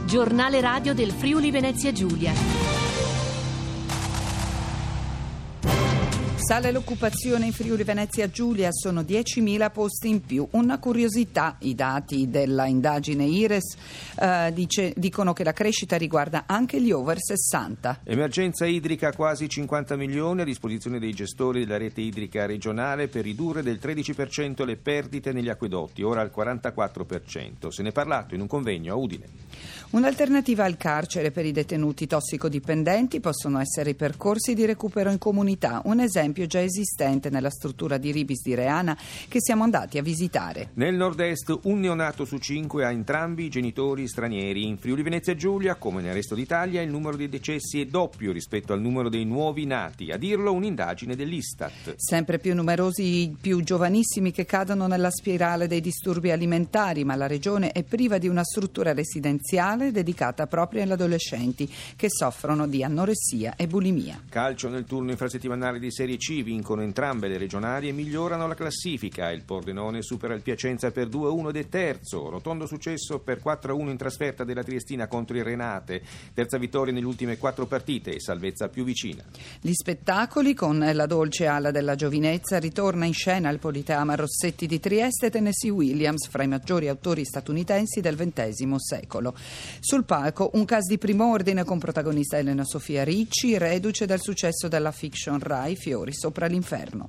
Giornale radio del Friuli Venezia Giulia. Sale l'occupazione in Friuli Venezia Giulia, sono 10.000 posti in più. Una curiosità, i dati della indagine IRES dicono che la crescita riguarda anche gli over 60. Emergenza idrica, quasi 50 milioni a disposizione dei gestori della rete idrica regionale per ridurre del 13% le perdite negli acquedotti, ora al 44%. Se ne è parlato in un convegno a Udine. Un'alternativa al carcere per i detenuti tossicodipendenti possono essere i percorsi di recupero in comunità, un esempio già esistente nella struttura di Ribis di Reana che siamo andati a visitare. Nel nord-est un neonato su 5 ha entrambi i genitori stranieri. In Friuli Venezia Giulia, come nel resto d'Italia, il numero dei decessi è doppio rispetto al numero dei nuovi nati, a dirlo un'indagine dell'Istat. Sempre più numerosi i più giovanissimi che cadono nella spirale dei disturbi alimentari, ma la regione è priva di una struttura residenziale dedicata proprio agli adolescenti che soffrono di anoressia e bulimia. Calcio nel turno infrasettimanale di Serie C, vincono entrambe le regionali e migliorano la classifica. Il Pordenone supera il Piacenza per 2-1 ed è terzo. Rotondo successo per 4-1 in trasferta della Triestina contro il Renate. Terza vittoria nelle ultime 4 partite e salvezza più vicina. Gli spettacoli, con la dolce ala della giovinezza, ritorna in scena il Politeama Rossetti di Trieste e Tennessee Williams, fra i maggiori autori statunitensi del XX secolo. Sul palco un cast di primo ordine con protagonista Elena Sofia Ricci, reduce dal successo della fiction Rai Fiori sopra l'inferno.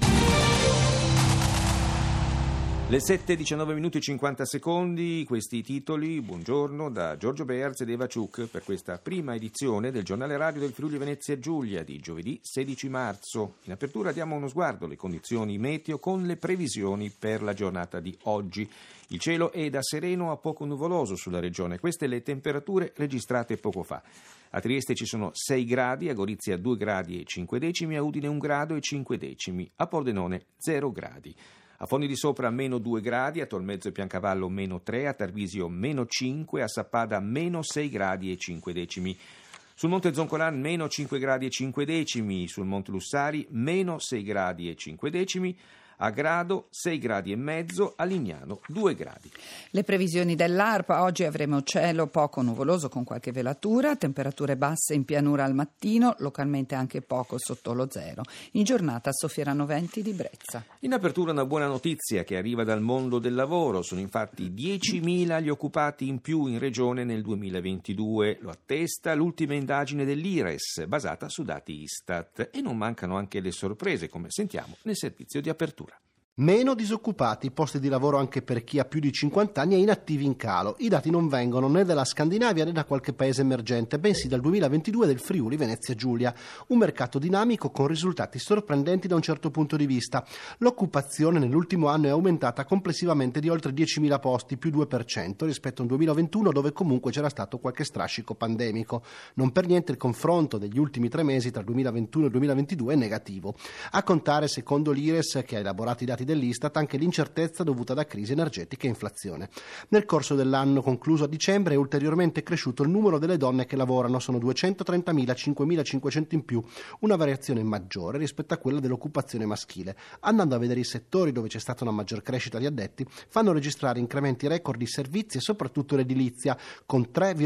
Le 7:19 minuti e 50 secondi, questi i titoli. Buongiorno da Giorgio Bearz ed Eva Ciuc per questa prima edizione del giornale radio del Friuli Venezia Giulia di giovedì 16 marzo. In apertura diamo uno sguardo alle condizioni meteo con le previsioni per la giornata di oggi. Il cielo è da sereno a poco nuvoloso sulla regione, queste le temperature registrate poco fa. A Trieste ci sono 6 gradi, a Gorizia 2 gradi e 5 decimi, a Udine 1 grado e 5 decimi, a Pordenone 0 gradi. A Fondi di Sopra meno 2 gradi, a Tolmezzo e Piancavallo meno 3, a Tarvisio meno 5, a Sappada meno 6 gradi e 5 decimi. Sul Monte Zoncolan meno 5 gradi e 5 decimi, sul Monte Lussari meno 6 gradi e 5 decimi, a Grado 6 gradi e mezzo, a Lignano 2 gradi. Le previsioni dell'ARPA: oggi avremo cielo poco nuvoloso con qualche velatura, temperature basse in pianura al mattino, localmente anche poco sotto lo zero. In giornata soffieranno venti di brezza. In apertura una buona notizia che arriva dal mondo del lavoro, sono infatti 10.000 gli occupati in più in regione nel 2022, lo attesta l'ultima indagine dell'IRES basata su dati Istat, e non mancano anche le sorprese come sentiamo nel servizio di apertura. Meno disoccupati, posti di lavoro anche per chi ha più di 50 anni e inattivi in calo. I dati non vengono né dalla Scandinavia né da qualche paese emergente, bensì dal 2022 del Friuli Venezia Giulia. Un mercato dinamico con risultati sorprendenti da un certo punto di vista. L'occupazione nell'ultimo anno è aumentata complessivamente di oltre 10.000 posti, più 2% rispetto a un 2021 dove comunque c'era stato qualche strascico pandemico. Non per niente il confronto degli ultimi 3 mesi tra il 2021 e il 2022 è negativo. A contare, secondo l'IRES, che ha elaborato i dati dell'Istat, anche l'incertezza dovuta da crisi energetica e inflazione. Nel corso dell'anno concluso a dicembre è ulteriormente cresciuto il numero delle donne che lavorano, sono 230.000, 5.500 in più, una variazione maggiore rispetto a quella dell'occupazione maschile. Andando a vedere i settori dove c'è stata una maggior crescita di addetti, fanno registrare incrementi record di servizi e soprattutto l'edilizia, con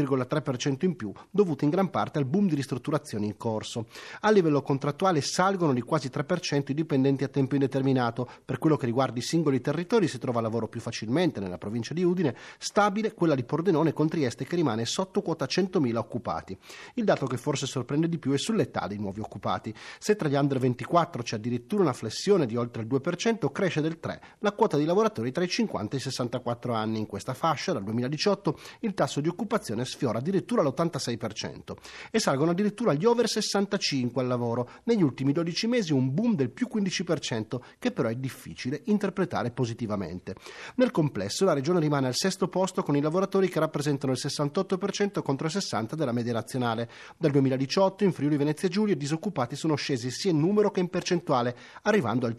3,3% in più, dovuti in gran parte al boom di ristrutturazioni in corso. A livello contrattuale salgono di quasi 3% i dipendenti a tempo indeterminato. Per quello che riguarda i singoli territori si trova lavoro più facilmente nella provincia di Udine, stabile quella di Pordenone con Trieste che rimane sotto quota 100.000 occupati. Il dato che forse sorprende di più è sull'età dei nuovi occupati. Se tra gli under 24 c'è addirittura una flessione di oltre il 2%, cresce del 3% la quota di lavoratori tra i 50 e i 64 anni. In questa fascia, dal 2018, il tasso di occupazione sfiora addirittura l'86% e salgono addirittura gli over 65 al lavoro. Negli ultimi 12 mesi un boom del più 15% che però è difficile interpretare positivamente. Nel complesso la regione rimane al 6° posto con i lavoratori che rappresentano il 68% contro il 60% della media nazionale. Dal 2018 in Friuli Venezia Giulia i disoccupati sono scesi sia in numero che in percentuale, arrivando al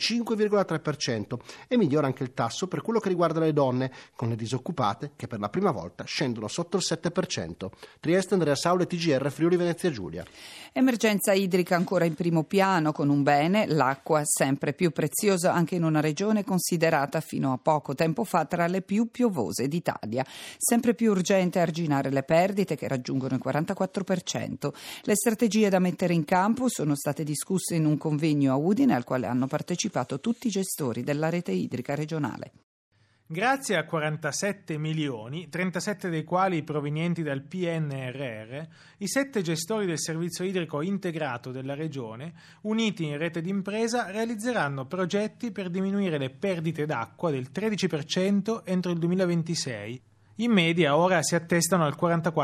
5,3%, e migliora anche il tasso per quello che riguarda le donne, con le disoccupate che per la prima volta scendono sotto il 7%. Trieste, Andrea Saule, TGR Friuli Venezia Giulia. Emergenza idrica ancora in primo piano, con un bene, l'acqua sempre più preziosa anche in una regione considerata fino a poco tempo fa tra le più piovose d'Italia. Sempre più urgente arginare le perdite che raggiungono il 44%. Le strategie da mettere in campo sono state discusse in un convegno a Udine al quale hanno partecipato tutti i gestori della rete idrica regionale. Grazie a 47 milioni, 37 dei quali provenienti dal PNRR, i 7 gestori del servizio idrico integrato della Regione, uniti in rete d'impresa, realizzeranno progetti per diminuire le perdite d'acqua del 13% entro il 2026. In media ora si attestano al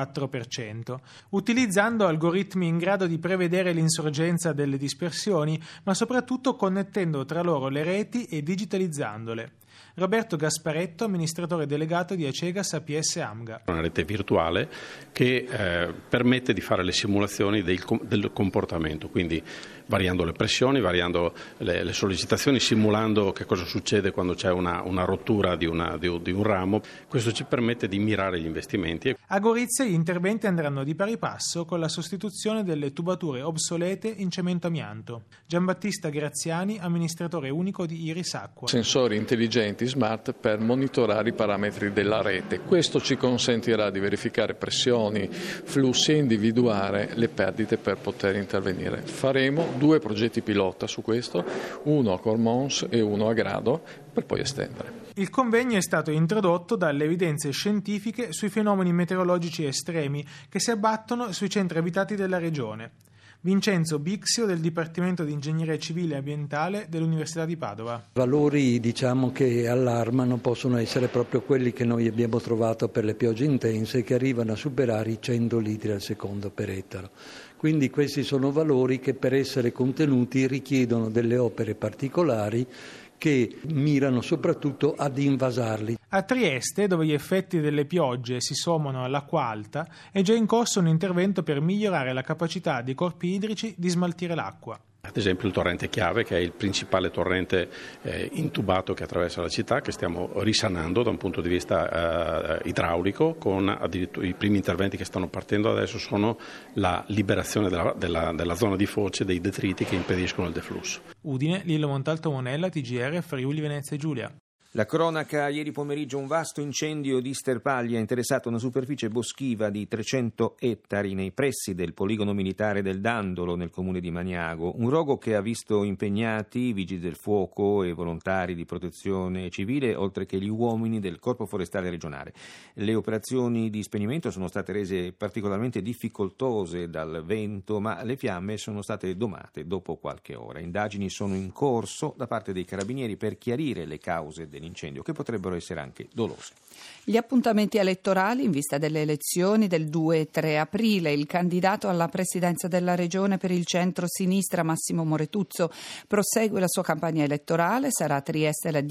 44%, utilizzando algoritmi in grado di prevedere l'insorgenza delle dispersioni, ma soprattutto connettendo tra loro le reti e digitalizzandole. Roberto Gasparetto, amministratore delegato di Acegas APS Amga. Una rete virtuale che permette di fare le simulazioni del comportamento, quindi variando le pressioni, variando le sollecitazioni, simulando che cosa succede quando c'è una rottura di un ramo. Questo ci permette di mirare gli investimenti. A Gorizia gli interventi andranno di pari passo con la sostituzione delle tubature obsolete in cemento amianto. Giambattista Graziani, amministratore unico di Iris Acqua. Sensori intelligenti smart per monitorare i parametri della rete. Questo ci consentirà di verificare pressioni, flussi e individuare le perdite per poter intervenire. Faremo 2 progetti pilota su questo, uno a Cormons e uno a Grado, per poi estendere. Il convegno è stato introdotto dalle evidenze scientifiche sui fenomeni meteorologici estremi che si abbattono sui centri abitati della regione. Vincenzo Bixio del Dipartimento di Ingegneria Civile e Ambientale dell'Università di Padova. Valori che allarmano possono essere proprio quelli che noi abbiamo trovato per le piogge intense, che arrivano a superare i 100 litri al secondo per ettaro. Quindi questi sono valori che per essere contenuti richiedono delle opere particolari che mirano soprattutto ad invasarli. A Trieste, dove gli effetti delle piogge si sommano all'acqua alta, è già in corso un intervento per migliorare la capacità dei corpi idrici di smaltire l'acqua. Ad esempio il torrente Chiave, che è il principale torrente intubato che attraversa la città, che stiamo risanando da un punto di vista idraulico, con addirittura i primi interventi che stanno partendo adesso sono la liberazione della zona di foce dei detriti che impediscono il deflusso. Udine, Lillo Montalto Monella, TGR, Friuli Venezia Giulia. La cronaca: ieri pomeriggio un vasto incendio di sterpaglia ha interessato una superficie boschiva di 300 ettari nei pressi del poligono militare del Dandolo nel comune di Maniago, un rogo che ha visto impegnati vigili del fuoco e volontari di protezione civile, oltre che gli uomini del Corpo Forestale regionale. Le operazioni di spegnimento sono state rese particolarmente difficoltose dal vento, ma le fiamme sono state domate dopo qualche ora. Indagini sono in corso da parte dei carabinieri per chiarire le cause dell'incendio, che potrebbero essere anche dolose. Gli appuntamenti elettorali in vista delle elezioni del 2 e 3 aprile. Il candidato alla presidenza della regione per il centro-sinistra, Massimo Moretuzzo, prosegue la sua campagna elettorale. Sarà a Trieste alle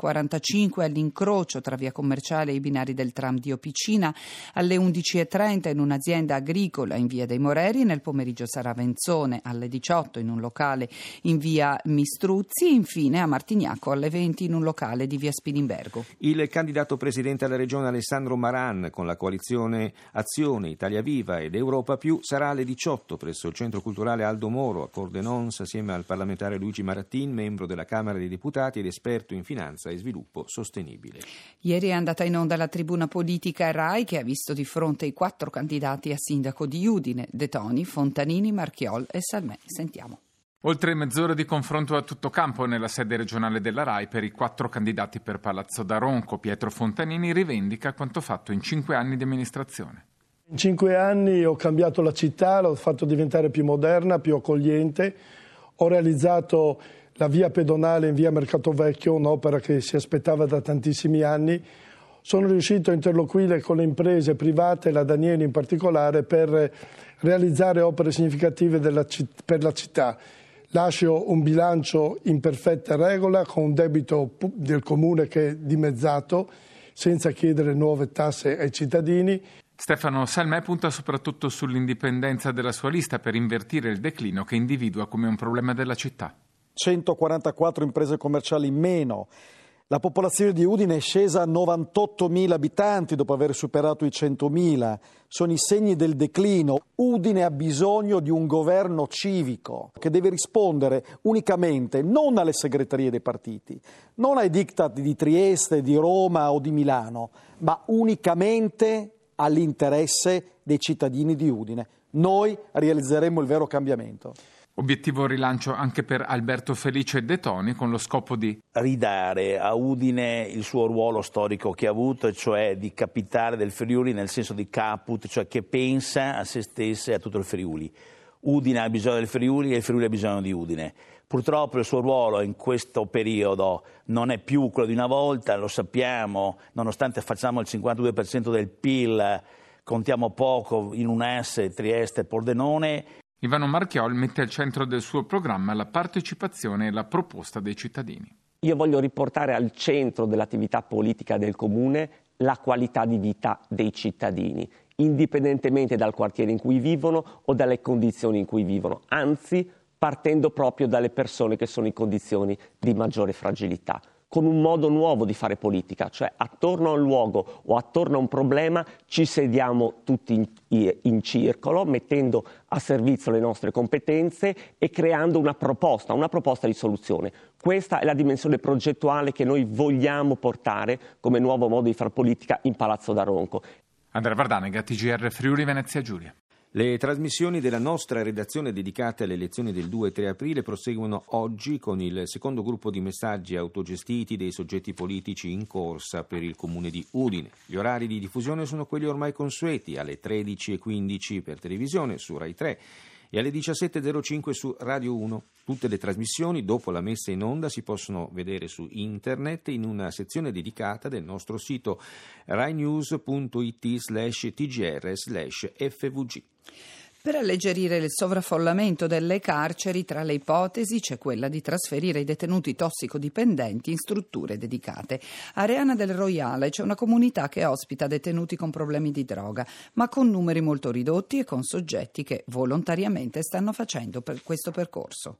10.45 all'incrocio tra Via Commerciale e i binari del tram di Opicina, alle 11.30 in un'azienda agricola in Via dei Moreri. Nel pomeriggio sarà a Venzone alle 18 in un locale in Via Mistruzzi, infine a Martignacco alle 20 in un locale di Via Spilimbergo. Il candidato presidente alla regione Alessandro Maran, con la coalizione Azione, Italia Viva ed Europa Più, sarà alle 18 presso il Centro Culturale Aldo Moro a Cordenons assieme al parlamentare Luigi Marattin, membro della Camera dei Deputati ed esperto in finanza e sviluppo sostenibile. Ieri è andata in onda la tribuna politica RAI, che ha visto di fronte i 4 candidati a sindaco di Udine: De Toni, Fontanini, Marchiol e Salmè. Sentiamo. Oltre mezz'ora di confronto a tutto campo nella sede regionale della RAI per i 4 candidati per Palazzo d'Aronco. Pietro Fontanini rivendica quanto fatto in 5 anni di amministrazione. In 5 anni ho cambiato la città, l'ho fatto diventare più moderna, più accogliente. Ho realizzato la via pedonale in via Mercato Vecchio, un'opera che si aspettava da tantissimi anni. Sono riuscito a interloquire con le imprese private, la Danieli in particolare, per realizzare opere significative per la città. Lascio un bilancio in perfetta regola, con un debito del comune che è dimezzato, senza chiedere nuove tasse ai cittadini. Stefano Salmè punta soprattutto sull'indipendenza della sua lista per invertire il declino che individua come un problema della città. 144 imprese commerciali in meno, La popolazione di Udine è scesa a 98.000 abitanti dopo aver superato i 100.000. Sono i segni del declino. Udine ha bisogno di un governo civico che deve rispondere unicamente non alle segreterie dei partiti, non ai diktat di Trieste, di Roma o di Milano, ma unicamente all'interesse dei cittadini di Udine. Noi realizzeremo il vero cambiamento. Obiettivo rilancio anche per Alberto Felice De Toni, con lo scopo di ridare a Udine il suo ruolo storico che ha avuto, cioè di capitale del Friuli, nel senso di caput, cioè che pensa a se stessa e a tutto il Friuli. Udine ha bisogno del Friuli e il Friuli ha bisogno di Udine. Purtroppo il suo ruolo in questo periodo non è più quello di una volta, lo sappiamo, nonostante facciamo il 52% del PIL, contiamo poco in un asse Trieste e Pordenone. Ivano Marchiol mette al centro del suo programma la partecipazione e la proposta dei cittadini. Io voglio riportare al centro dell'attività politica del Comune la qualità di vita dei cittadini, indipendentemente dal quartiere in cui vivono o dalle condizioni in cui vivono, anzi partendo proprio dalle persone che sono in condizioni di maggiore fragilità, con un modo nuovo di fare politica, cioè attorno a un luogo o attorno a un problema ci sediamo tutti in circolo, mettendo a servizio le nostre competenze e creando una proposta di soluzione. Questa è la dimensione progettuale che noi vogliamo portare come nuovo modo di fare politica in Palazzo d'Aronco. Andrea Vardanega, TGR Friuli Venezia Giulia. Le trasmissioni della nostra redazione dedicate alle elezioni del 2 e 3 aprile proseguono oggi con il secondo gruppo di messaggi autogestiti dei soggetti politici in corsa per il comune di Udine. Gli orari di diffusione sono quelli ormai consueti, alle 13.15 per televisione su Rai 3 e alle 17.05 su Radio 1. Tutte le trasmissioni, dopo la messa in onda, si possono vedere su internet in una sezione dedicata del nostro sito rainews.it/tgr/fvg. Per alleggerire il sovraffollamento delle carceri, tra le ipotesi c'è quella di trasferire i detenuti tossicodipendenti in strutture dedicate. A Reana del Roiale c'è una comunità che ospita detenuti con problemi di droga, ma con numeri molto ridotti e con soggetti che volontariamente stanno facendo per questo percorso.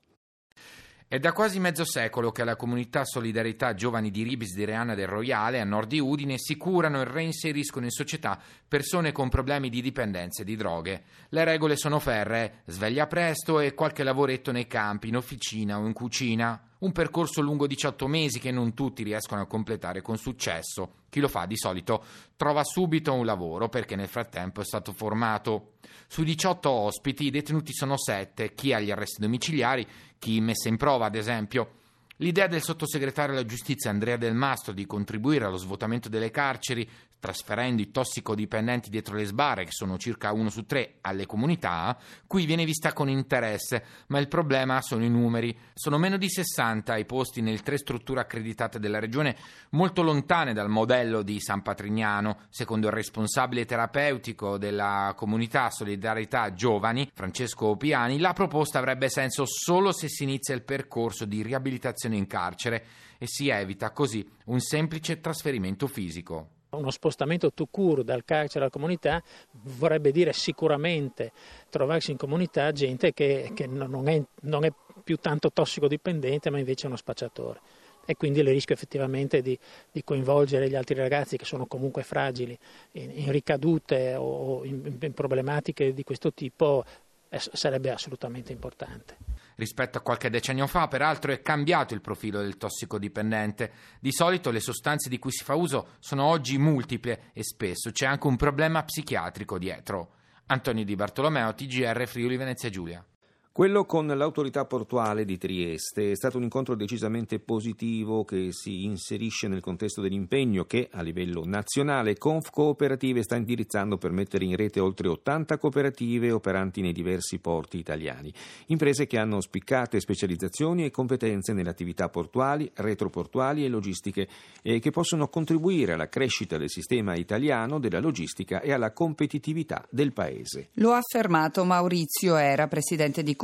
È da quasi mezzo secolo che la comunità Solidarietà Giovani di Ribis di Reana del Roiale, a nord di Udine, si curano e reinseriscono in società persone con problemi di dipendenze di droghe. Le regole sono ferree: sveglia presto e qualche lavoretto nei campi, in officina o in cucina. Un percorso lungo 18 mesi che non tutti riescono a completare con successo. Chi lo fa di solito trova subito un lavoro perché nel frattempo è stato formato. Su 18 ospiti i detenuti sono 7, chi ha gli arresti domiciliari, chi messa in prova ad esempio. L'idea del sottosegretario alla giustizia Andrea Del Mastro di contribuire allo svuotamento delle carceri, trasferendo i tossicodipendenti dietro le sbarre, che sono circa 1 su 3, alle comunità, qui viene vista con interesse, ma il problema sono i numeri. Sono meno di 60 i posti nelle 3 strutture accreditate della regione, molto lontane dal modello di San Patrignano. Secondo il responsabile terapeutico della comunità Solidarietà Giovani, Francesco Piani, la proposta avrebbe senso solo se si inizia il percorso di riabilitazione in carcere e si evita così un semplice trasferimento fisico. Uno spostamento tout court dal carcere alla comunità vorrebbe dire sicuramente trovarsi in comunità gente che non è più tanto tossicodipendente, ma invece è uno spacciatore. E quindi il rischio effettivamente di coinvolgere gli altri ragazzi che sono comunque fragili in ricadute o in problematiche di questo tipo sarebbe assolutamente importante. Rispetto a qualche decennio fa, peraltro, è cambiato il profilo del tossicodipendente. Di solito le sostanze di cui si fa uso sono oggi multiple e spesso c'è anche un problema psichiatrico dietro. Antonio Di Bartolomeo, TGR Friuli Venezia Giulia. Quello con l'autorità portuale di Trieste è stato un incontro decisamente positivo che si inserisce nel contesto dell'impegno che a livello nazionale Confcooperative sta indirizzando per mettere in rete oltre 80 cooperative operanti nei diversi porti italiani. Imprese che hanno spiccate specializzazioni e competenze nelle attività portuali, retroportuali e logistiche e che possono contribuire alla crescita del sistema italiano della logistica e alla competitività del paese. Lo ha affermato Maurizio Era, presidente di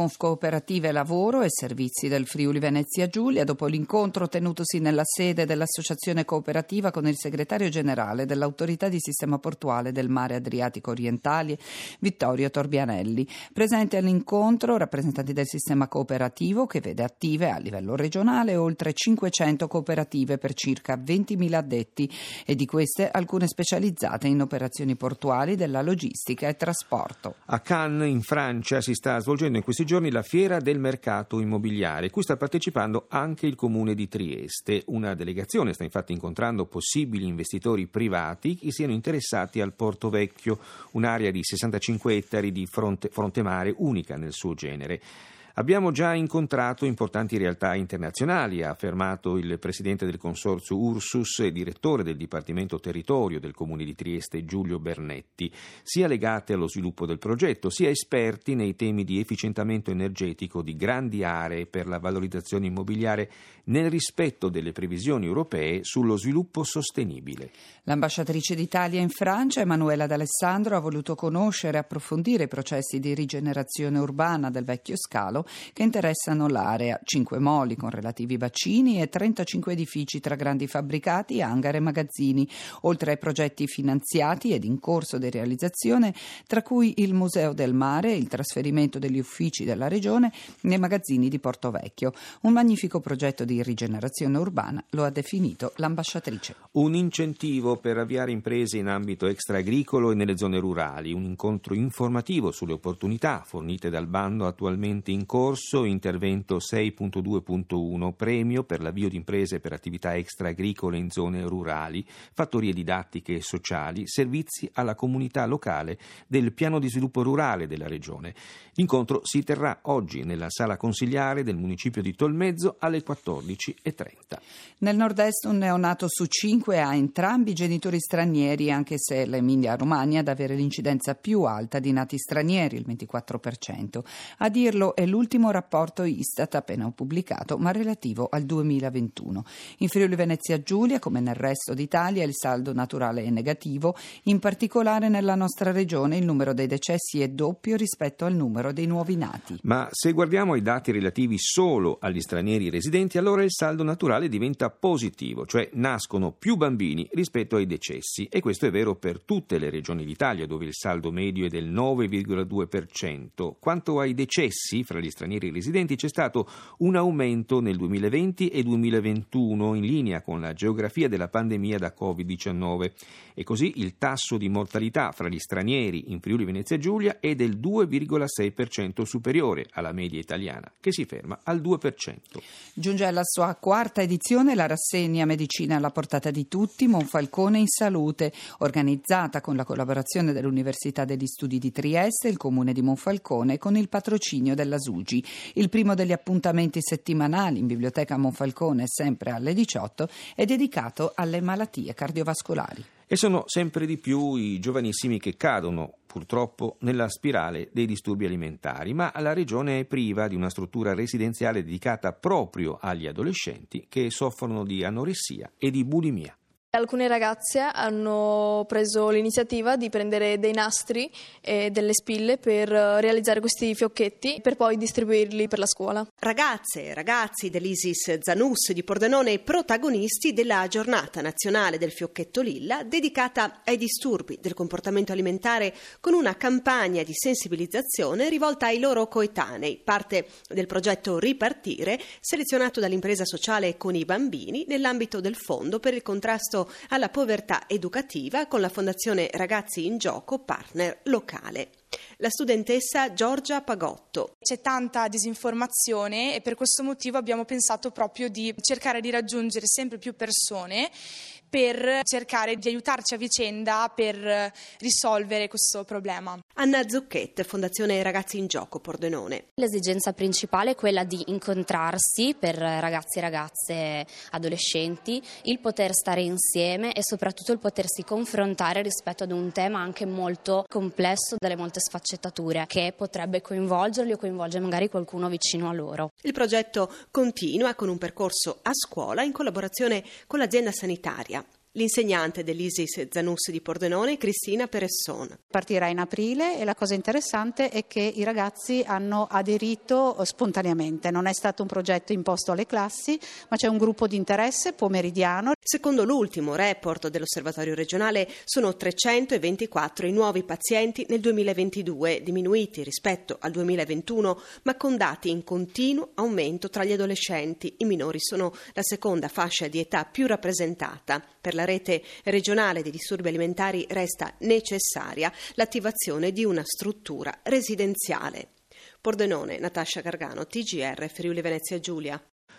Confcooperative Lavoro e Servizi del Friuli Venezia Giulia, dopo l'incontro tenutosi nella sede dell'Associazione Cooperativa con il segretario generale dell'Autorità di Sistema Portuale del Mare Adriatico Orientale, Vittorio Torbianelli. Presenti all'incontro rappresentanti del sistema cooperativo, che vede attive a livello regionale oltre 500 cooperative per circa 20.000 addetti, e di queste alcune specializzate in operazioni portuali, della logistica e trasporto. A Cannes, in Francia, si sta svolgendo in questi giorni la Fiera del Mercato Immobiliare, cui sta partecipando anche il Comune di Trieste. Una delegazione sta infatti incontrando possibili investitori privati che siano interessati al Porto Vecchio, un'area di 65 ettari di fronte mare unica nel suo genere. Abbiamo già incontrato importanti realtà internazionali, ha affermato il presidente del consorzio Ursus e direttore del Dipartimento Territorio del Comune di Trieste, Giulio Bernetti, sia legate allo sviluppo del progetto, sia esperti nei temi di efficientamento energetico di grandi aree per la valorizzazione immobiliare nel rispetto delle previsioni europee sullo sviluppo sostenibile. L'ambasciatrice d'Italia in Francia, Emanuela D'Alessandro, ha voluto conoscere e approfondire i processi di rigenerazione urbana del vecchio scalo che interessano l'area: 5 moli con relativi bacini e 35 edifici tra grandi fabbricati, hangar e magazzini, oltre ai progetti finanziati ed in corso di realizzazione, tra cui il Museo del Mare e il trasferimento degli uffici della Regione nei magazzini di Porto Vecchio. Un magnifico progetto di rigenerazione urbana, lo ha definito l'ambasciatrice. Un incentivo per avviare imprese in ambito extraagricolo e nelle zone rurali, un incontro informativo sulle opportunità fornite dal bando attualmente in corso, intervento 6.2.1, premio per l'avvio di imprese per attività extraagricole in zone rurali, fattorie didattiche e sociali, servizi alla comunità locale del piano di sviluppo rurale della Regione. L'incontro si terrà oggi nella sala consigliare del municipio di Tolmezzo alle 14:30. Nel nord-est un neonato su 5 ha entrambi genitori stranieri, anche se l'Emilia-Romagna ad avere l'incidenza più alta di nati stranieri, il 24%. A dirlo è l'ultimo rapporto Istat appena pubblicato, ma relativo al 2021. In Friuli Venezia Giulia, come nel resto d'Italia, il saldo naturale è negativo. In particolare nella nostra regione il numero dei decessi è doppio rispetto al numero dei nuovi nati. Ma se guardiamo i dati relativi solo agli stranieri residenti, allora il saldo naturale diventa positivo, cioè nascono più bambini rispetto ai decessi, e questo è vero per tutte le regioni d'Italia, dove il saldo medio è del 9,2%. Quanto ai decessi fra gli stranieri residenti c'è stato un aumento nel 2020 e 2021 in linea con la geografia della pandemia da Covid-19, e così il tasso di mortalità fra gli stranieri in Friuli Venezia Giulia è del 2,6% superiore alla media italiana, che si ferma al 2%. Giunge alla sua quarta edizione la rassegna Medicina alla portata di tutti, Monfalcone in salute, organizzata con la collaborazione dell'Università degli Studi di Trieste, il Comune di Monfalcone, con il patrocinio della SUGI. Il primo degli appuntamenti settimanali in Biblioteca Monfalcone, sempre alle 18, è dedicato alle malattie cardiovascolari. E sono sempre di più i giovanissimi che cadono, purtroppo, nella spirale dei disturbi alimentari, ma la Regione è priva di una struttura residenziale dedicata proprio agli adolescenti che soffrono di anoressia e di bulimia. Alcune ragazze hanno preso l'iniziativa di prendere dei nastri e delle spille per realizzare questi fiocchetti per poi distribuirli per la scuola. Ragazze e ragazzi dell'Isis Zanus di Pordenone, protagonisti della giornata nazionale del fiocchetto lilla dedicata ai disturbi del comportamento alimentare, con una campagna di sensibilizzazione rivolta ai loro coetanei, parte del progetto Ripartire, selezionato dall'impresa sociale Con i Bambini nell'ambito del Fondo per il contrasto alla povertà educativa con la Fondazione Ragazzi in Gioco, partner locale. La studentessa Giorgia Pagotto. C'è tanta disinformazione e per questo motivo abbiamo pensato proprio di cercare di raggiungere sempre più persone per cercare di aiutarci a vicenda per risolvere questo problema. Anna Zucchet, Fondazione Ragazzi in Gioco, Pordenone. L'esigenza principale è quella di incontrarsi per ragazzi e ragazze adolescenti, il poter stare insieme e soprattutto il potersi confrontare rispetto ad un tema anche molto complesso, dalle molte sfaccettature, che potrebbe coinvolgerli o coinvolgere magari qualcuno vicino a loro. Il progetto continua con un percorso a scuola in collaborazione con l'azienda sanitaria. l'insegnante dell'ISIS Zanus di Pordenone, Cristina Peresson. Partirà in aprile e la cosa interessante è che i ragazzi hanno aderito spontaneamente, non è stato un progetto imposto alle classi, ma c'è un gruppo di interesse pomeridiano. Secondo l'ultimo report dell'Osservatorio regionale sono 324 i nuovi pazienti nel 2022, diminuiti rispetto al 2021, ma con dati in continuo aumento tra gli adolescenti. I minori sono la seconda fascia di età più rappresentata. Per la rete regionale di disturbi alimentari resta necessaria l'attivazione di una struttura residenziale. Pordenone, Natascia Gargano, TGR, Friuli Venezia Giulia.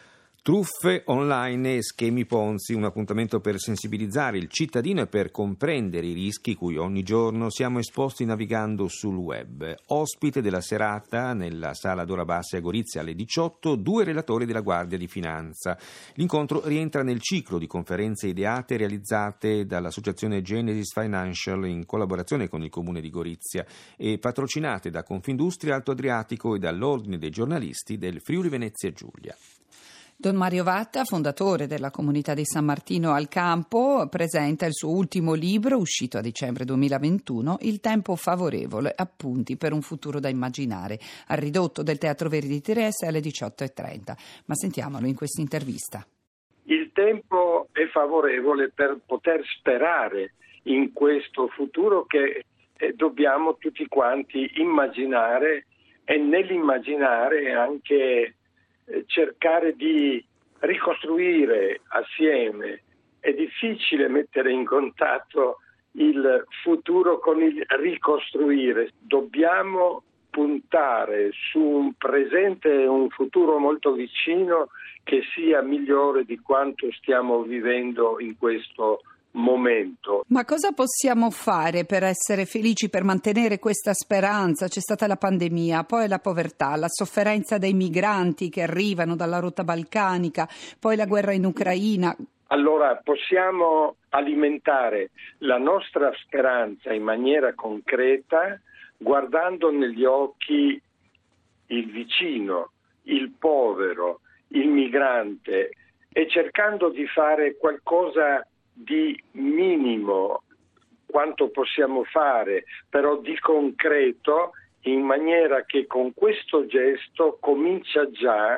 Truffe online e schemi Ponzi, un appuntamento per sensibilizzare il cittadino e per comprendere i rischi cui ogni giorno siamo esposti navigando sul web. Ospite della serata nella sala Dora Bassi a Gorizia alle 18, 2 relatori della Guardia di Finanza. L'incontro rientra nel ciclo di conferenze ideate e realizzate dall'associazione Genesis Financial in collaborazione con il Comune di Gorizia e patrocinate da Confindustria Alto Adriatico e dall'Ordine dei giornalisti del Friuli Venezia Giulia. Don Mario Vatta, fondatore della comunità di San Martino al Campo, presenta il suo ultimo libro, uscito a dicembre 2021, Il tempo favorevole, appunti per un futuro da immaginare, al ridotto del Teatro Verdi di Trieste alle 18:30. Ma sentiamolo in questa intervista. Il tempo è favorevole per poter sperare in questo futuro che dobbiamo tutti quanti immaginare e nell'immaginare anche cercare di ricostruire assieme. È difficile mettere in contatto il futuro con il ricostruire. Dobbiamo puntare su un presente e un futuro molto vicino che sia migliore di quanto stiamo vivendo in questo momento. Ma cosa possiamo fare per essere felici, per mantenere questa speranza? C'è stata la pandemia, poi la povertà, la sofferenza dei migranti che arrivano dalla rotta balcanica, poi la guerra in Ucraina. Allora possiamo alimentare la nostra speranza in maniera concreta guardando negli occhi il vicino, il povero, il migrante e cercando di fare qualcosa di minimo, quanto possiamo fare, però di concreto, in maniera che con questo gesto comincia già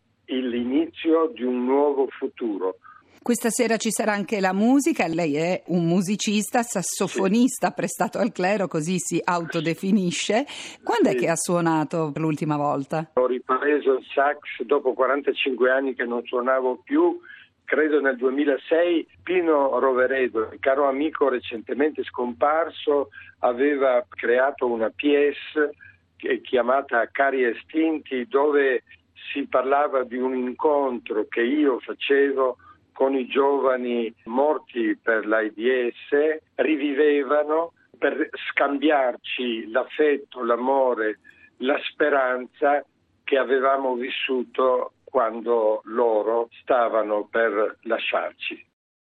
l'inizio di un nuovo futuro. Questa sera ci sarà anche la musica, lei è un musicista, sassofonista, prestato al clero, così si autodefinisce. Quando è che ha suonato per l'ultima volta? Ho ripreso il sax dopo 45 anni che non suonavo più, credo nel 2006. Pino Roveredo, il caro amico recentemente scomparso, aveva creato una pièce chiamata Cari Estinti, dove si parlava di un incontro che io facevo con i giovani morti per l'AIDS, rivivevano per scambiarci l'affetto, l'amore, la speranza che avevamo vissuto quando loro stavano per lasciarci.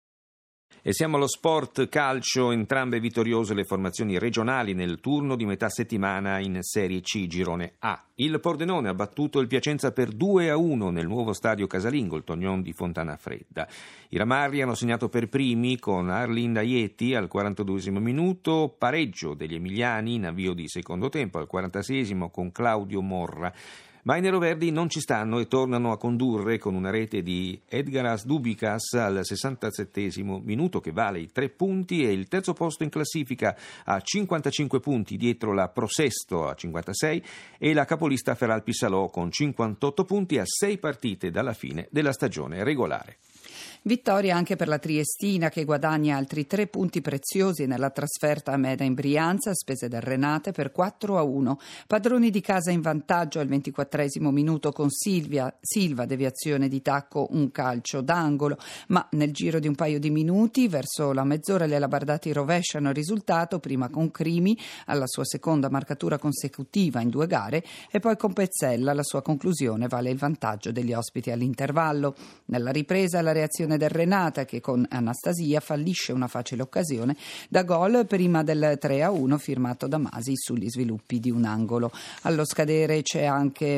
E siamo allo sport calcio, entrambe vittoriose le formazioni regionali nel turno di metà settimana in Serie C Girone A. Il Pordenone ha battuto il Piacenza per 2-1 nel nuovo stadio casalingo, il Tognon di Fontana Fredda. I Ramarri hanno segnato per primi con Arlinda Ieti al 42esimo minuto, pareggio degli emiliani in avvio di secondo tempo al 46esimo con Claudio Morra. Ma i neroverdi non ci stanno e tornano a condurre con una rete di Edgaras Dubicas al 67esimo minuto che vale i 3 punti e il terzo posto in classifica a 55 punti dietro la Prosesto a 56 e la capolista Feralpi Salò con 58 punti a 6 partite dalla fine della stagione regolare. Vittoria anche per la Triestina che guadagna altri 3 punti preziosi nella trasferta a Meda in Brianza, spese del Renate per 4-1. Padroni di casa in vantaggio al 24esimo minuto con Silva, deviazione di tacco, un calcio d'angolo, ma nel giro di un paio di minuti, verso la mezz'ora, le alabardati rovesciano il risultato, prima con Crimi alla sua seconda marcatura consecutiva in 2 gare e poi con Pezzella, la sua conclusione vale il vantaggio degli ospiti all'intervallo. Nella ripresa la reazione del Renata che con Anastasia fallisce una facile occasione da gol prima del 3-1 firmato da Masi sugli sviluppi di un angolo. Allo scadere c'è anche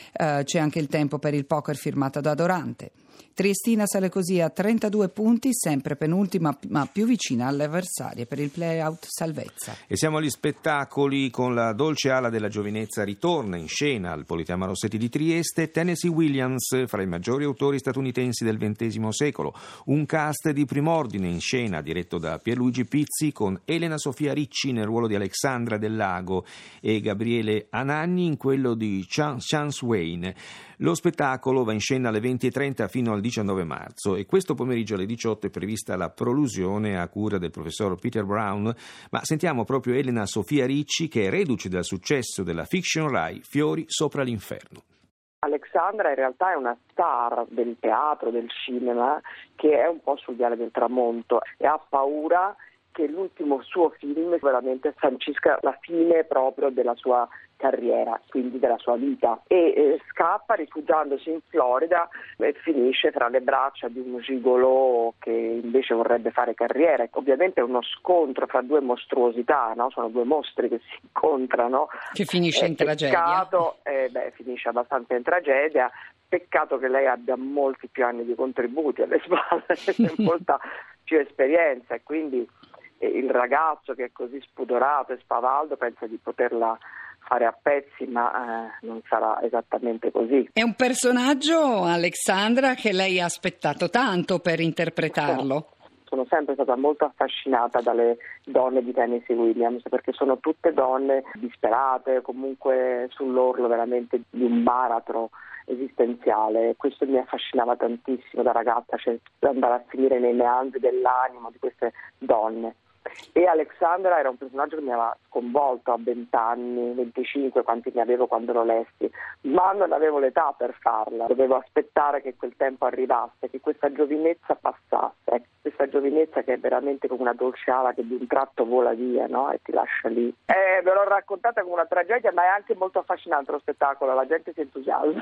il tempo per il poker firmato da Dorante. Triestina sale così a 32 punti, sempre penultima ma più vicina alle avversarie per il play-out salvezza. E siamo agli spettacoli con la dolce ala della giovinezza ritorna in scena al Politeama Rossetti di Trieste Tennessee Williams, fra i maggiori autori statunitensi del XX secolo. Un cast di prim'ordine in scena diretto da Pierluigi Pizzi con Elena Sofia Ricci nel ruolo di Alexandra del Lago e Gabriele Anagni in quello di Chance Wayne. Lo spettacolo va in scena alle 20:30 fino al 19 marzo e questo pomeriggio alle 18 è prevista la prolusione a cura del professor Peter Brown, ma sentiamo proprio Elena Sofia Ricci che è reduce dal successo della fiction Rai Fiori sopra l'inferno. Alexandra in realtà è una star del teatro, del cinema, che è un po' sul viale del tramonto e ha paura che l'ultimo suo film veramente sancisca la fine proprio della sua carriera, quindi della sua vita, e scappa rifugiandosi in Florida e finisce tra le braccia di un gigolò che invece vorrebbe fare carriera. Ovviamente è uno scontro fra due mostruosità, no? Sono due mostri che si incontrano. Che finisce in tragedia. Finisce abbastanza in tragedia. Peccato che lei abbia molti più anni di contributi alle spalle, molta più esperienza, e quindi il ragazzo che è così spudorato e spavaldo pensa di poterla fare a pezzi, ma non sarà esattamente così. È un personaggio, Alexandra, che lei ha aspettato tanto per interpretarlo. Sono sempre stata molto affascinata dalle donne di Tennessee Williams, perché sono tutte donne disperate, comunque sull'orlo veramente di un baratro esistenziale. Questo mi affascinava tantissimo da ragazza, cioè andare a finire nei meandri dell'animo di queste donne. E Alexandra era un personaggio che mi aveva sconvolto a 20 anni, 25, quanti ne avevo quando lo lessi, ma non avevo l'età per farla, dovevo aspettare che quel tempo arrivasse, che questa giovinezza passasse, questa giovinezza che è veramente come una dolce ala che di un tratto vola via, no? E ti lascia lì. Ve l'ho raccontata come una tragedia, ma è anche molto affascinante lo spettacolo, la gente si entusiasma.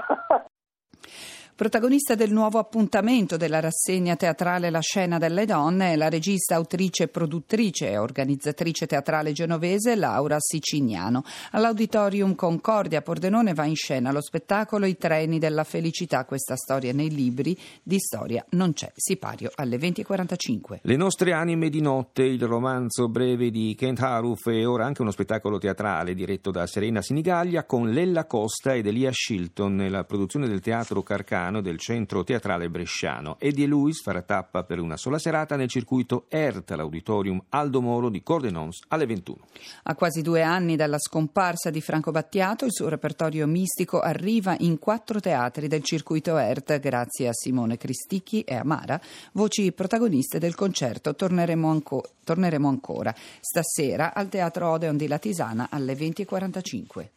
Protagonista del nuovo appuntamento della rassegna teatrale La Scena delle Donne è la regista, autrice, produttrice e organizzatrice teatrale genovese Laura Sicignano. All'Auditorium Concordia a Pordenone va in scena lo spettacolo I treni della felicità, questa storia nei libri, di storia non c'è. Sipario alle 20:45. Le nostre anime di notte, il romanzo breve di Kent Haruf e ora anche uno spettacolo teatrale diretto da Serena Sinigaglia con Lella Costa ed Elia Shilton nella produzione del Teatro Carcano del Centro Teatrale Bresciano. Eddie Lewis farà tappa per una sola serata nel circuito ERT all'Auditorium Aldo Moro di Cordenons alle 21. A quasi 2 anni dalla scomparsa di Franco Battiato, il suo repertorio mistico arriva in 4 teatri del circuito ERT grazie a Simone Cristicchi e Amara, voci protagoniste del concerto. Torneremo ancora stasera al Teatro Odeon di Latisana alle 20:45.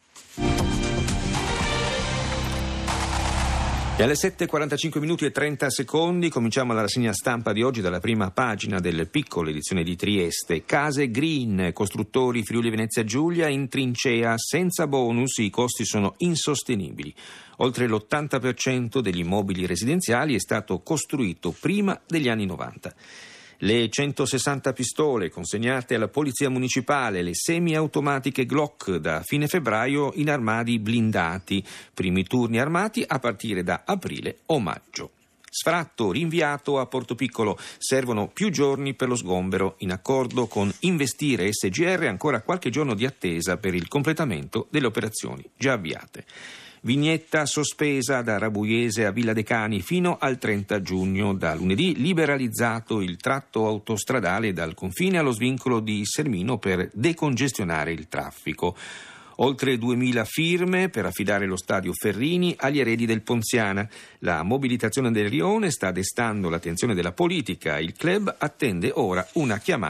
E alle 7:45 minuti e 30 secondi cominciamo la rassegna stampa di oggi dalla prima pagina delle piccole edizioni di Trieste. Case green, costruttori Friuli Venezia Giulia in trincea, senza bonus i costi sono insostenibili. Oltre l'80% degli immobili residenziali è stato costruito prima degli anni 90. Le 160 pistole consegnate alla Polizia Municipale, le semiautomatiche Glock da fine febbraio in armadi blindati, primi turni armati a partire da aprile o maggio. Sfratto rinviato a Portopiccolo, servono più giorni per lo sgombero, in accordo con Investire SGR ancora qualche giorno di attesa per il completamento delle operazioni già avviate. Vignetta sospesa da Rabuiese a Villa Decani fino al 30 giugno. Da lunedì liberalizzato il tratto autostradale dal confine allo svincolo di Sermino per decongestionare il traffico. Oltre 2000 firme per affidare lo stadio Ferrini agli eredi del Ponziana. La mobilitazione del Rione sta destando l'attenzione della politica. Il club attende ora una chiamata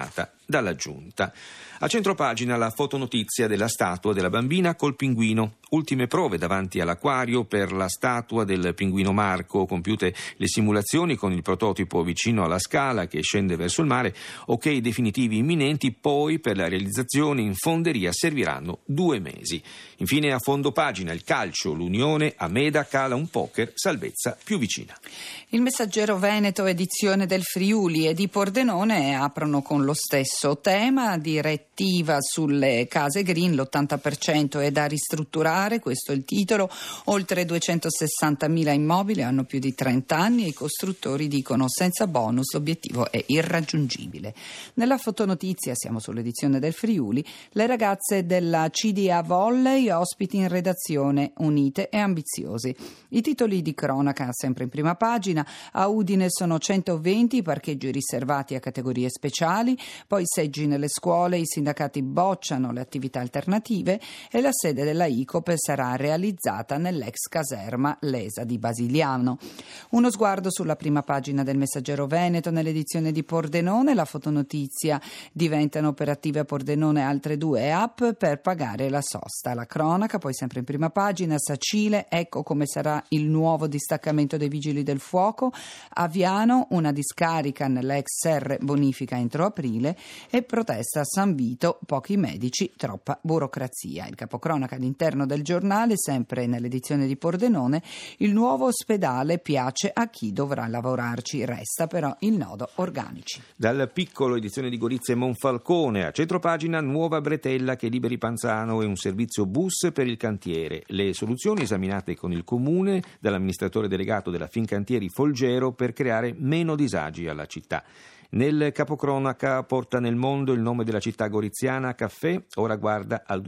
dalla Giunta. A centropagina la fotonotizia della statua della bambina col pinguino. Ultime prove davanti all'acquario per la statua del pinguino Marco, compiute le simulazioni con il prototipo vicino alla scala che scende verso il mare, ok definitivi imminenti, poi per la realizzazione in fonderia serviranno 2 mesi. Infine a fondo pagina il calcio, l'Unione a Meda cala un poker, salvezza più vicina. Il Messaggero Veneto, edizione del Friuli e di Pordenone aprono con lo stesso tema, direttiva sulle case green, l'80% è da ristrutturare, questo è il titolo. Oltre 260.000 immobili hanno più di 30 anni e i costruttori dicono senza bonus l'obiettivo è irraggiungibile. Nella fotonotizia, siamo sull'edizione del Friuli, le ragazze della CDA Volley ospiti in redazione, unite e ambiziosi. I titoli di cronaca sempre in prima pagina. A Udine sono 120 i parcheggi riservati a categorie speciali, poi seggi nelle scuole, i sindacati bocciano le attività alternative e la sede della ICOP sarà realizzata nell'ex caserma Lesa di Basiliano. Uno sguardo sulla prima pagina del Messaggero Veneto nell'edizione di Pordenone, la fotonotizia: diventano operative a Pordenone altre 2 app per pagare la sosta. La cronaca, poi sempre in prima pagina, Sacile, ecco come sarà il nuovo distaccamento dei vigili del fuoco. A Viano una discarica nell'ex Serre bonifica entro aprile e protesta a San Vito, pochi medici, troppa burocrazia. Il capocronaca all'interno del giornale, sempre nell'edizione di Pordenone, il nuovo ospedale piace a chi dovrà lavorarci, resta però il nodo organici. Dal Piccolo, edizione di Gorizia e Monfalcone, a centropagina nuova bretella che liberi Panzano e un servizio bus per il cantiere. Le soluzioni esaminate con il comune dall'amministratore delegato della Fincantieri Folgero per creare meno disagi alla città. Nel capocronaca porta nel mondo il nome della città goriziana Caffè, ora guarda al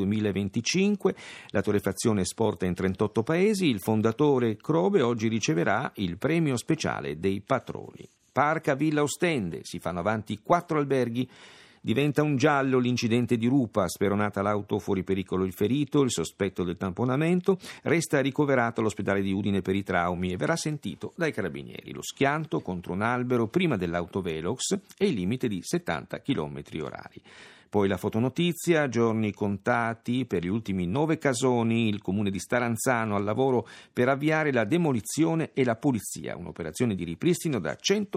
2025, la torrefazione esporta in 38 paesi, il fondatore Crobe oggi riceverà il premio speciale dei patroni. Parca Villa Ostende, si fanno avanti 4 alberghi. Diventa un giallo l'incidente di Rupa, speronata l'auto, fuori pericolo il ferito, il sospetto del tamponamento, resta ricoverato all'ospedale di Udine per i traumi e verrà sentito dai carabinieri. Lo schianto contro un albero prima dell'autovelox e il limite di 70 km/h. Poi la fotonotizia, giorni contati per gli ultimi 9 casoni, il comune di Staranzano al lavoro per avviare la demolizione e la pulizia, un'operazione di ripristino da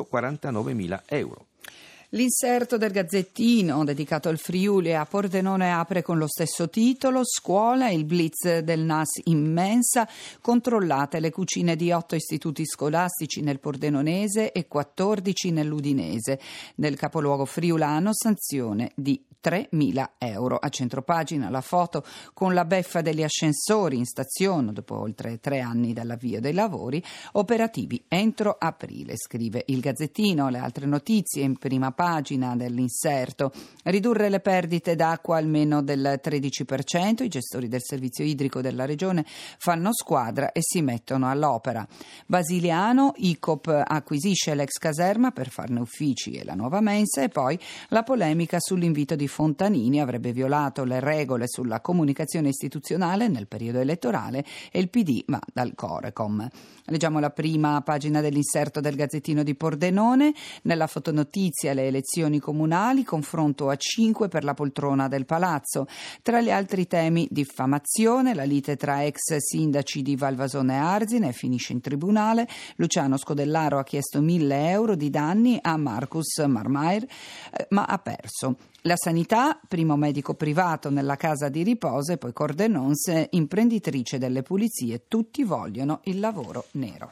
149.000 euro. L'inserto del Gazzettino dedicato al Friuli a Pordenone apre con lo stesso titolo: scuola, il blitz del NAS immensa, controllate le cucine di 8 istituti scolastici nel pordenonese e 14 nell'udinese. Nel capoluogo friulano sanzione di 3.000 euro. A centropagina la foto con la beffa degli ascensori in stazione dopo oltre 3 anni dall'avvio dei lavori, operativi entro aprile, scrive il Gazzettino. Le altre notizie in prima pagina dell'inserto: ridurre le perdite d'acqua almeno del 13%, i gestori del servizio idrico della regione fanno squadra e si mettono all'opera. Basiliano, ICOP acquisisce l'ex caserma per farne uffici e la nuova mensa, e poi la polemica sull'invito di Fontanini, avrebbe violato le regole sulla comunicazione istituzionale nel periodo elettorale e il PD va dal Corecom. Leggiamo la prima pagina dell'inserto del Gazzettino di Pordenone. Nella fotonotizia le elezioni comunali, confronto a 5 per la poltrona del Palazzo. Tra gli altri temi, diffamazione, la lite tra ex sindaci di Valvasone e Arzine finisce in tribunale. Luciano Scodellaro ha chiesto 1.000 euro di danni a Marcus Marmair, ma ha perso. La sanità, primo medico privato nella casa di riposo, e poi Cordenons, imprenditrice delle pulizie, tutti vogliono il lavoro nero.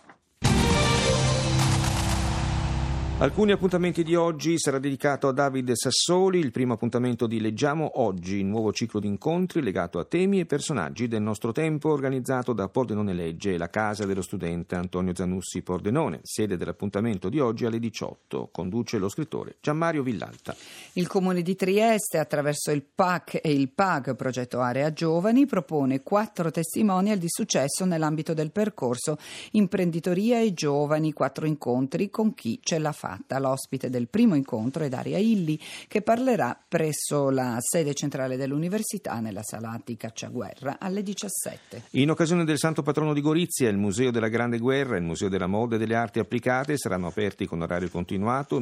Alcuni appuntamenti di oggi sarà dedicato a Davide Sassoli, il primo appuntamento di Leggiamo Oggi, nuovo ciclo di incontri legato a temi e personaggi del nostro tempo, organizzato da Pordenone Legge e la Casa dello Studente Antonio Zanussi Pordenone, sede dell'appuntamento di oggi alle 18, conduce lo scrittore Gianmario Villalta. Il Comune di Trieste, attraverso il PAC e il PAG, progetto Area Giovani, propone 4 testimonial di successo nell'ambito del percorso Imprenditoria e Giovani, 4 incontri con chi ce la fa. tratta. L'ospite del primo incontro è Daria Illy, che parlerà presso la sede centrale dell'università nella sala di Cacciaguerra alle 17. In occasione del Santo Patrono di Gorizia, il Museo della Grande Guerra, il Museo della Moda e delle Arti Applicate saranno aperti con orario continuato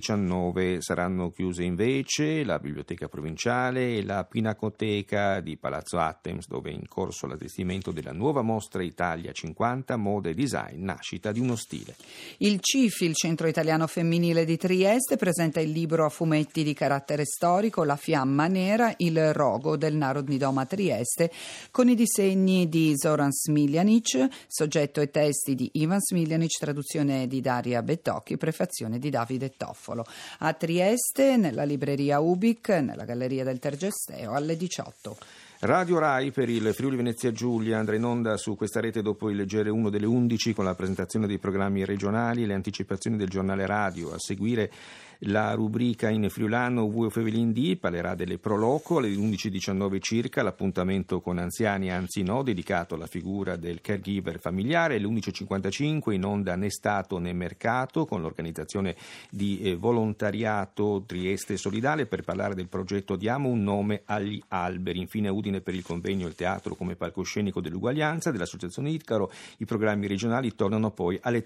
9-19. Saranno chiuse invece la Biblioteca Provinciale e la Pinacoteca di Palazzo Attems, dove è in corso l'allestimento della nuova mostra Italia 50, moda e design, nascita di uno stile. Il CIFI, il Centro Italiano Femminile di Trieste, presenta il libro a fumetti di carattere storico La Fiamma Nera, il rogo del Narodnidoma Trieste, con i disegni di Zoran Smiljanic, soggetto e testi di Ivan Smiljanic, traduzione di Daria Bettocchi, prefazione di Davide Toffolo. A Trieste, nella libreria Ubic, nella Galleria del Tergesteo, alle 18. Radio Rai per il Friuli Venezia Giulia andrà in onda su questa rete dopo il GR1 delle 11 con la presentazione dei programmi regionali e le anticipazioni del giornale radio. A seguire la rubrica in friulano Vuoi Fevelin di parlerà delle Proloco alle 11:19 circa, l'appuntamento con anziani anzi no, dedicato alla figura del caregiver familiare. Alle 11:55 in onda Né Stato né Mercato con l'organizzazione di volontariato Trieste Solidale per parlare del progetto Diamo un nome agli alberi. Infine Udine per il convegno Il teatro come palcoscenico dell'uguaglianza dell'Associazione Icaro. I programmi regionali tornano poi alle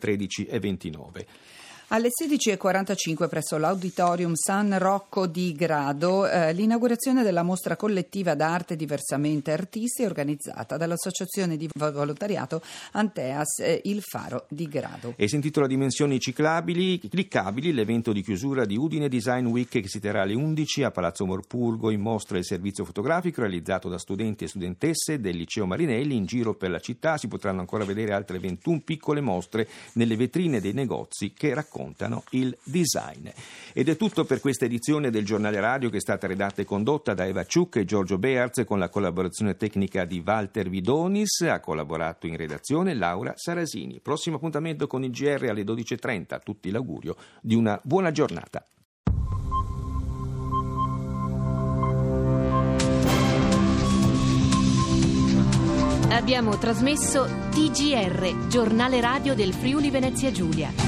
13:29. Alle 16:45 presso l'Auditorium San Rocco di Grado l'inaugurazione della mostra collettiva d'arte diversamente artisti organizzata dall'Associazione di Volontariato Anteas Il Faro di Grado. E si intitola Dimensioni cliccabili, l'evento di chiusura di Udine Design Week che si terrà alle 11 a Palazzo Morpurgo. In mostra il servizio fotografico realizzato da studenti e studentesse del Liceo Marinelli. In giro per la città si potranno ancora vedere altre 21 piccole mostre nelle vetrine dei negozi che raccontano il design. Ed è tutto per questa edizione del Giornale Radio, che è stata redatta e condotta da Eva Ciuc e Giorgio Bearz con la collaborazione tecnica di Walter Vidonis. Ha collaborato in redazione Laura Sarasini. Prossimo appuntamento con il GR alle 12:30. A tutti l'augurio di una buona giornata. Abbiamo trasmesso TGR, Giornale Radio del Friuli Venezia Giulia.